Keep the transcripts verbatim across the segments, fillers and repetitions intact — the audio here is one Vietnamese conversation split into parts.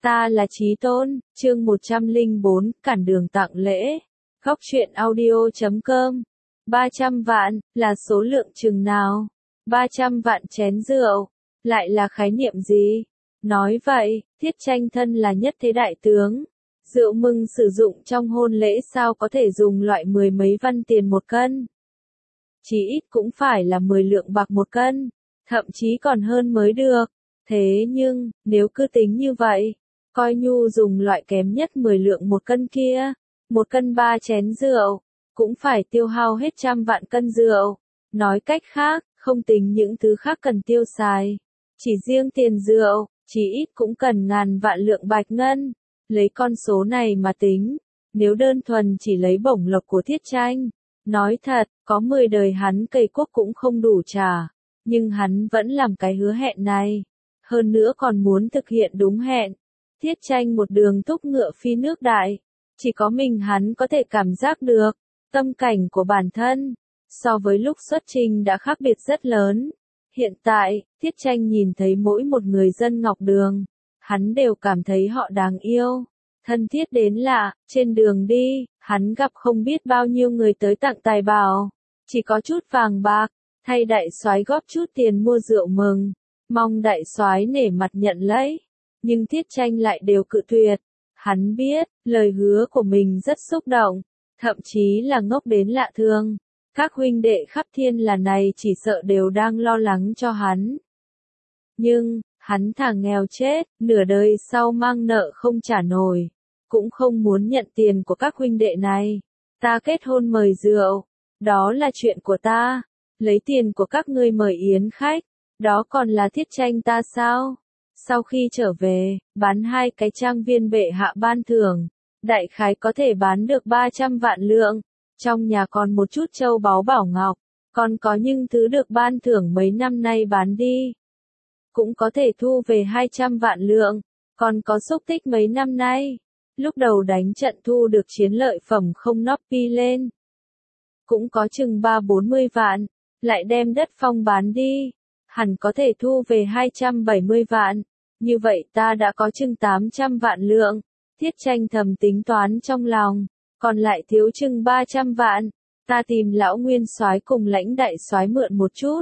Ta là Chí Tôn, chương một trăm lẻ bốn, cản đường tặng lễ. Góc truyện audio chấm com. ba trăm vạn, là số lượng chừng nào? ba trăm vạn chén rượu, lại là khái niệm gì? Nói vậy, Thiết Tranh thân là nhất thế đại tướng. Rượu mừng sử dụng trong hôn lễ sao có thể dùng loại mười mấy văn tiền một cân? Chí ít cũng phải là mười lượng bạc một cân, thậm chí còn hơn mới được. Thế nhưng, nếu cứ tính như vậy, coi nhu dùng loại kém nhất mười lượng một cân kia, một cân ba chén rượu, cũng phải tiêu hao hết trăm vạn cân rượu. Nói cách khác, không tính những thứ khác cần tiêu xài, chỉ riêng tiền rượu, chỉ ít cũng cần ngàn vạn lượng bạch ngân. Lấy con số này mà tính, nếu đơn thuần chỉ lấy bổng lộc của Thiết Tranh, nói thật, có mười đời hắn cày quốc cũng không đủ trả, nhưng hắn vẫn làm cái hứa hẹn này, hơn nữa còn muốn thực hiện đúng hẹn. Thiết Tranh một đường thúc ngựa phi nước đại, chỉ có mình hắn có thể cảm giác được, tâm cảnh của bản thân, so với lúc xuất trình đã khác biệt rất lớn. Hiện tại, Thiết Tranh nhìn thấy mỗi một người dân Ngọc Đường, hắn đều cảm thấy họ đáng yêu, thân thiết đến lạ. Trên đường đi, hắn gặp không biết bao nhiêu người tới tặng tài bảo, chỉ có chút vàng bạc, thay đại soái góp chút tiền mua rượu mừng, mong đại soái nể mặt nhận lấy. Nhưng Thiết Tranh lại đều cự tuyệt. Hắn biết, lời hứa của mình rất xúc động, thậm chí là ngốc đến lạ thường. Các huynh đệ khắp thiên là này chỉ sợ đều đang lo lắng cho hắn. Nhưng, hắn thà nghèo chết, nửa đời sau mang nợ không trả nổi, cũng không muốn nhận tiền của các huynh đệ này. Ta kết hôn mời rượu, đó là chuyện của ta. Lấy tiền của các ngươi mời yến khách, đó còn là Thiết Tranh ta sao? Sau khi trở về, bán hai cái trang viên bệ hạ ban thưởng, đại khái có thể bán được ba trăm vạn lượng. Trong nhà còn một chút châu báu bảo ngọc, còn có những thứ được ban thưởng mấy năm nay bán đi, cũng có thể thu về hai trăm vạn lượng. Còn có xúc tích mấy năm nay, lúc đầu đánh trận thu được chiến lợi phẩm không nóp pi lên, cũng có chừng ba bốn mươi vạn, lại đem đất phong bán đi, hẳn có thể thu về hai trăm bảy mươi vạn. Như vậy ta đã có chừng tám trăm vạn lượng. Thiết Tranh thầm tính toán trong lòng, còn lại thiếu chừng ba trăm vạn. Ta tìm lão nguyên soái cùng lãnh đại soái mượn một chút,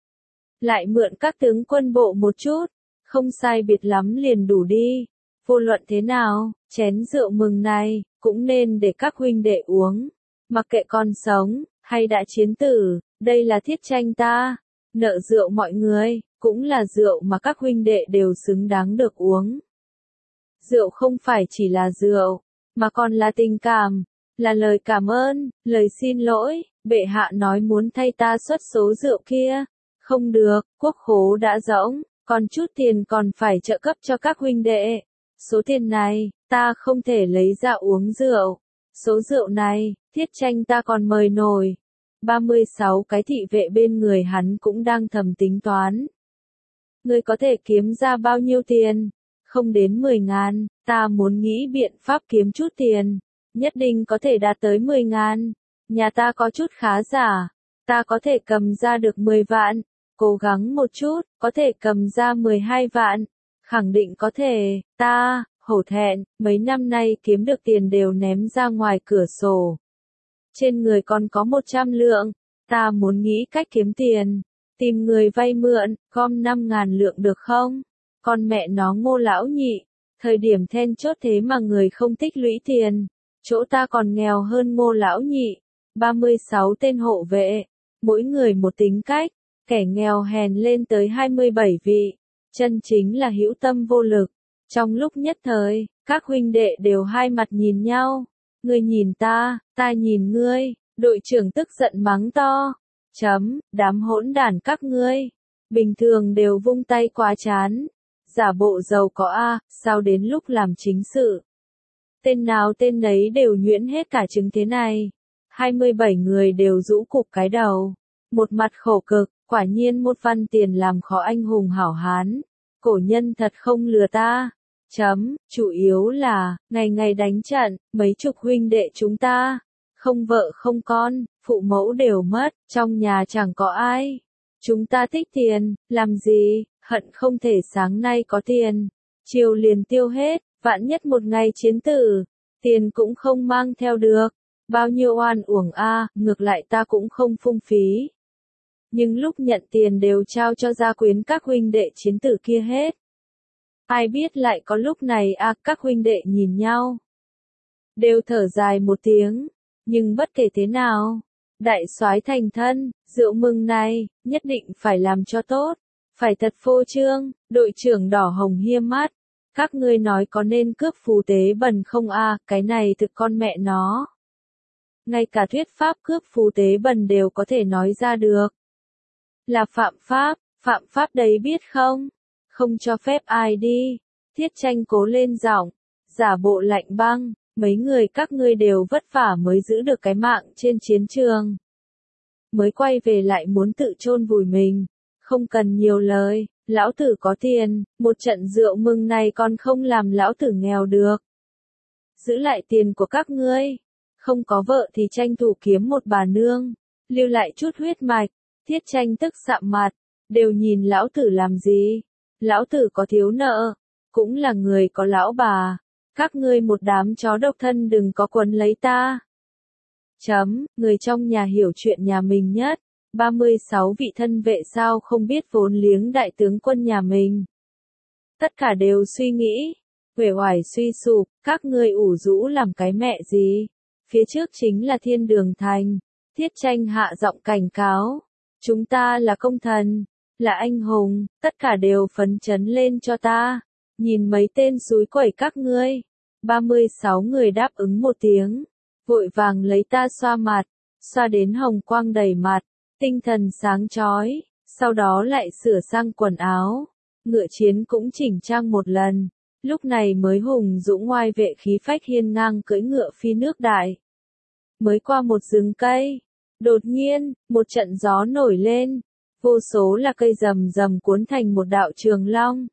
lại mượn các tướng quân bộ một chút, không sai biệt lắm liền đủ đi. Vô luận thế nào, chén rượu mừng này cũng nên để các huynh đệ uống, mặc kệ còn sống hay đã chiến tử. Đây là Thiết Tranh ta, nợ rượu mọi người, cũng là rượu mà các huynh đệ đều xứng đáng được uống. Rượu không phải chỉ là rượu, mà còn là tình cảm, là lời cảm ơn, lời xin lỗi. Bệ hạ nói muốn thay ta xuất số rượu kia, không được, quốc khố đã rỗng, còn chút tiền còn phải trợ cấp cho các huynh đệ. Số tiền này, ta không thể lấy ra uống rượu. Số rượu này, Thiết Tranh ta còn mời nổi. ba mươi sáu cái thị vệ bên người hắn cũng đang thầm tính toán. Ngươi có thể kiếm ra bao nhiêu tiền? Không đến mười ngàn, ta muốn nghĩ biện pháp kiếm chút tiền, nhất định có thể đạt tới mười ngàn. Nhà ta có chút khá giả, ta có thể cầm ra được mười vạn, cố gắng một chút, có thể cầm ra mười hai vạn, khẳng định có thể. Ta, hổ thẹn, mấy năm nay kiếm được tiền đều ném ra ngoài cửa sổ. Trên người còn có một trăm lượng, ta muốn nghĩ cách kiếm tiền, tìm người vay mượn, gom năm ngàn lượng được không? Con mẹ nó Ngô lão nhị, thời điểm then chốt thế mà người không tích lũy tiền, chỗ ta còn nghèo hơn Ngô lão nhị. ba mươi sáu tên hộ vệ, mỗi người một tính cách, kẻ nghèo hèn lên tới hai mươi bảy vị, chân chính là hữu tâm vô lực. Trong lúc nhất thời, các huynh đệ đều hai mặt nhìn nhau, ngươi nhìn ta, ta nhìn ngươi. Đội trưởng tức giận mắng to, chấm, đám hỗn đản các ngươi, bình thường đều vung tay quá chán, giả bộ giàu có a, sao đến lúc làm chính sự, tên nào tên nấy đều nhuyễn hết cả trứng thế này. hai mươi bảy người đều rũ cụp cái đầu, một mặt khổ cực. Quả nhiên một văn tiền làm khó anh hùng hảo hán, cổ nhân thật không lừa ta. Chấm, chủ yếu là, ngày ngày đánh trận, mấy chục huynh đệ chúng ta, không vợ không con, phụ mẫu đều mất, trong nhà chẳng có ai. Chúng ta thích tiền, làm gì, hận không thể sáng nay có tiền, chiều liền tiêu hết, Vạn nhất một ngày chiến tử, tiền cũng không mang theo được. Bao nhiêu oan uổng a, ngược lại ta cũng không phung phí. Nhưng lúc nhận tiền đều trao cho gia quyến các huynh đệ chiến tử kia hết. Ai biết lại có lúc này a, các huynh đệ nhìn nhau. Đều thở dài một tiếng, nhưng bất kể thế nào, đại soái thành thân, rượu mừng này, nhất định phải làm cho tốt, phải thật phô trương, đội trưởng đỏ hồng hiêm mắt. Các ngươi nói có nên cướp phù tế bần không a, cái này thực con mẹ nó. Ngay cả thuyết pháp cướp phù tế bần đều có thể nói ra được. Là phạm pháp, phạm pháp đấy biết không? Không cho phép ai đi. Thiết Tranh cố lên giọng, giả bộ lạnh băng, mấy người các ngươi đều vất vả mới giữ được cái mạng trên chiến trường. Mới quay về lại muốn tự chôn vùi mình, không cần nhiều lời, lão tử có tiền, một trận rượu mừng này còn không làm lão tử nghèo được. Giữ lại tiền của các ngươi, không có vợ thì tranh thủ kiếm một bà nương, lưu lại chút huyết mạch. Thiết Tranh tức sạm mặt, đều nhìn lão tử làm gì, lão tử có thiếu nợ, cũng là người có lão bà, các ngươi một đám chó độc thân đừng có quấn lấy ta. Chấm, người trong nhà hiểu chuyện nhà mình nhất, ba mươi sáu vị thân vệ sao không biết vốn liếng đại tướng quân nhà mình. Tất cả đều suy nghĩ, uể oải suy sụp, các ngươi ủ rũ làm cái mẹ gì, phía trước chính là thiên đường thành. Thiết Tranh hạ giọng cảnh cáo. Chúng ta là công thần, là anh hùng, tất cả đều phấn chấn lên cho ta. Nhìn mấy tên xúi quẩy các ngươi. ba mươi sáu người đáp ứng một tiếng. Vội vàng lấy ta xoa mặt, xoa đến hồng quang đầy mặt, tinh thần sáng chói, sau đó lại sửa sang quần áo. Ngựa chiến cũng chỉnh trang một lần, lúc này mới hùng dũng ngoai vệ khí phách hiên ngang cưỡi ngựa phi nước đại. Mới qua một rừng cây. Đột nhiên, một trận gió nổi lên, vô số là cây rầm rầm cuốn thành một đạo trường long.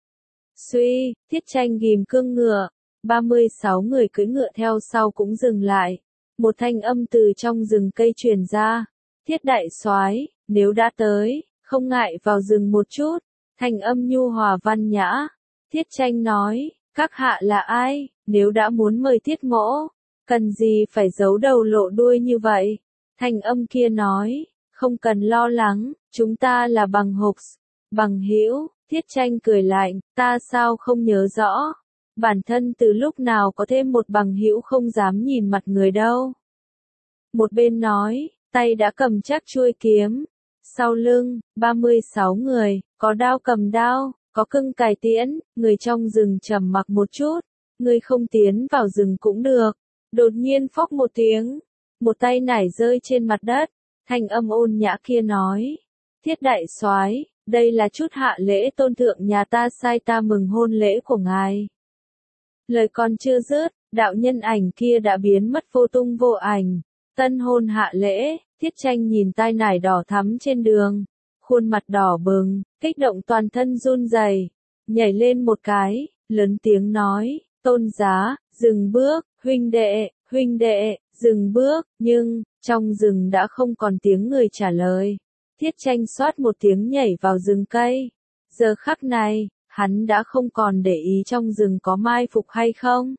Suy, Thiết Tranh ghim cương ngựa, ba mươi sáu người cưỡi ngựa theo sau cũng dừng lại. Một thanh âm từ trong rừng cây truyền ra, Thiết đại soái, nếu đã tới, không ngại vào rừng một chút. Thanh âm nhu hòa văn nhã. Thiết Tranh nói, các hạ là ai, nếu đã muốn mời Thiết mỗ, cần gì phải giấu đầu lộ đuôi như vậy. Thanh âm kia nói, không cần lo lắng, chúng ta là bằng hục, bằng hữu. Thiết Tranh cười lạnh, ta sao không nhớ rõ, bản thân từ lúc nào có thêm một bằng hữu không dám nhìn mặt người đâu. Một bên nói, tay đã cầm chắc chuôi kiếm, sau lưng, ba mươi sáu người, có đao cầm đao, có cưng cài tiễn, người trong rừng trầm mặc một chút, người không tiến vào rừng cũng được. Đột nhiên phốc một tiếng. Một tay nải rơi trên mặt đất, thanh âm ôn nhã kia nói, Thiết đại soái, đây là chút hạ lễ tôn thượng nhà ta sai ta mừng hôn lễ của ngài. Lời còn chưa dứt, đạo nhân ảnh kia đã biến mất vô tung vô ảnh. Tân hôn hạ lễ, Thiết Tranh nhìn tai nải đỏ thắm trên đường, khuôn mặt đỏ bừng, kích động toàn thân run rẩy, nhảy lên một cái, lớn tiếng nói, tôn giá, dừng bước, huynh đệ, huynh đệ. Dừng bước, nhưng, trong rừng đã không còn tiếng người trả lời. Thiết Tranh xoát một tiếng nhảy vào rừng cây. Giờ khắc này, hắn đã không còn để ý trong rừng có mai phục hay không.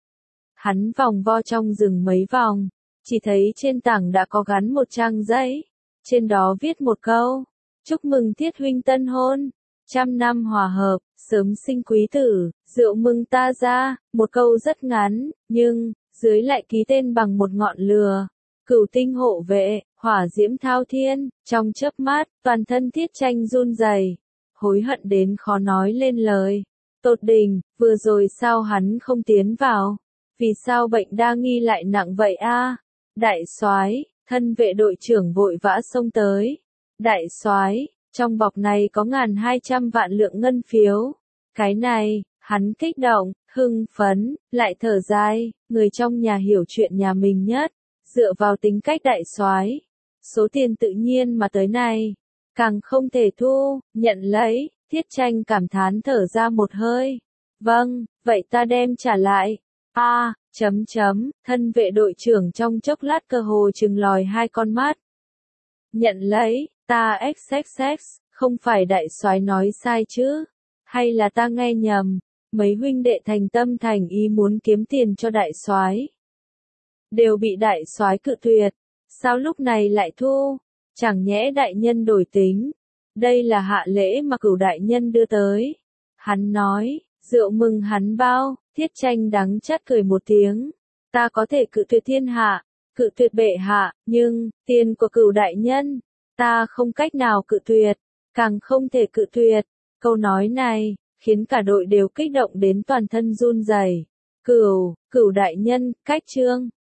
Hắn vòng vo trong rừng mấy vòng, chỉ thấy trên tảng đã có gắn một trang giấy. Trên đó viết một câu, chúc mừng Thiết huynh tân hôn, trăm năm hòa hợp, sớm sinh quý tử, rượu mừng ta ra, một câu rất ngắn, nhưng dưới lại ký tên bằng một ngọn lửa, cửu tinh hộ vệ, hỏa diễm thao thiên. Trong chớp mắt, toàn thân Thiết Tranh run rẩy, hối hận đến khó nói lên lời. Tột đỉnh, vừa rồi sao hắn không tiến vào? Vì sao bệnh đa nghi lại nặng vậy a? Đại soái, thân vệ đội trưởng vội vã xông tới. Đại soái, trong bọc này có ngàn hai trăm vạn lượng ngân phiếu. Cái này, hắn kích động, hưng phấn, lại thở dài, người trong nhà hiểu chuyện nhà mình nhất, dựa vào tính cách đại soái, số tiền tự nhiên mà tới này, càng không thể thu, nhận lấy. Thiết Tranh cảm thán thở ra một hơi. Vâng, vậy ta đem trả lại. A, à, chấm chấm, thân vệ đội trưởng trong chốc lát cơ hồ trừng lòi hai con mắt. Nhận lấy, ta xx xx, không phải đại soái nói sai chứ? Hay là ta nghe nhầm? mấy huynh đệ thành tâm thành ý muốn kiếm tiền cho đại soái, đều bị đại soái cự tuyệt. Sao lúc này lại thu? Chẳng nhẽ đại nhân đổi tính? Đây là hạ lễ mà Cửu đại nhân đưa tới. Hắn nói, rượu mừng hắn bao. Thiết Tranh đắng chát cười một tiếng. Ta có thể cự tuyệt thiên hạ, cự tuyệt bệ hạ, nhưng tiền của Cửu đại nhân, ta không cách nào cự tuyệt, càng không thể cự tuyệt. Câu nói này khiến cả đội đều kích động đến toàn thân run rẩy. Cửu, Cửu đại nhân, cách trương.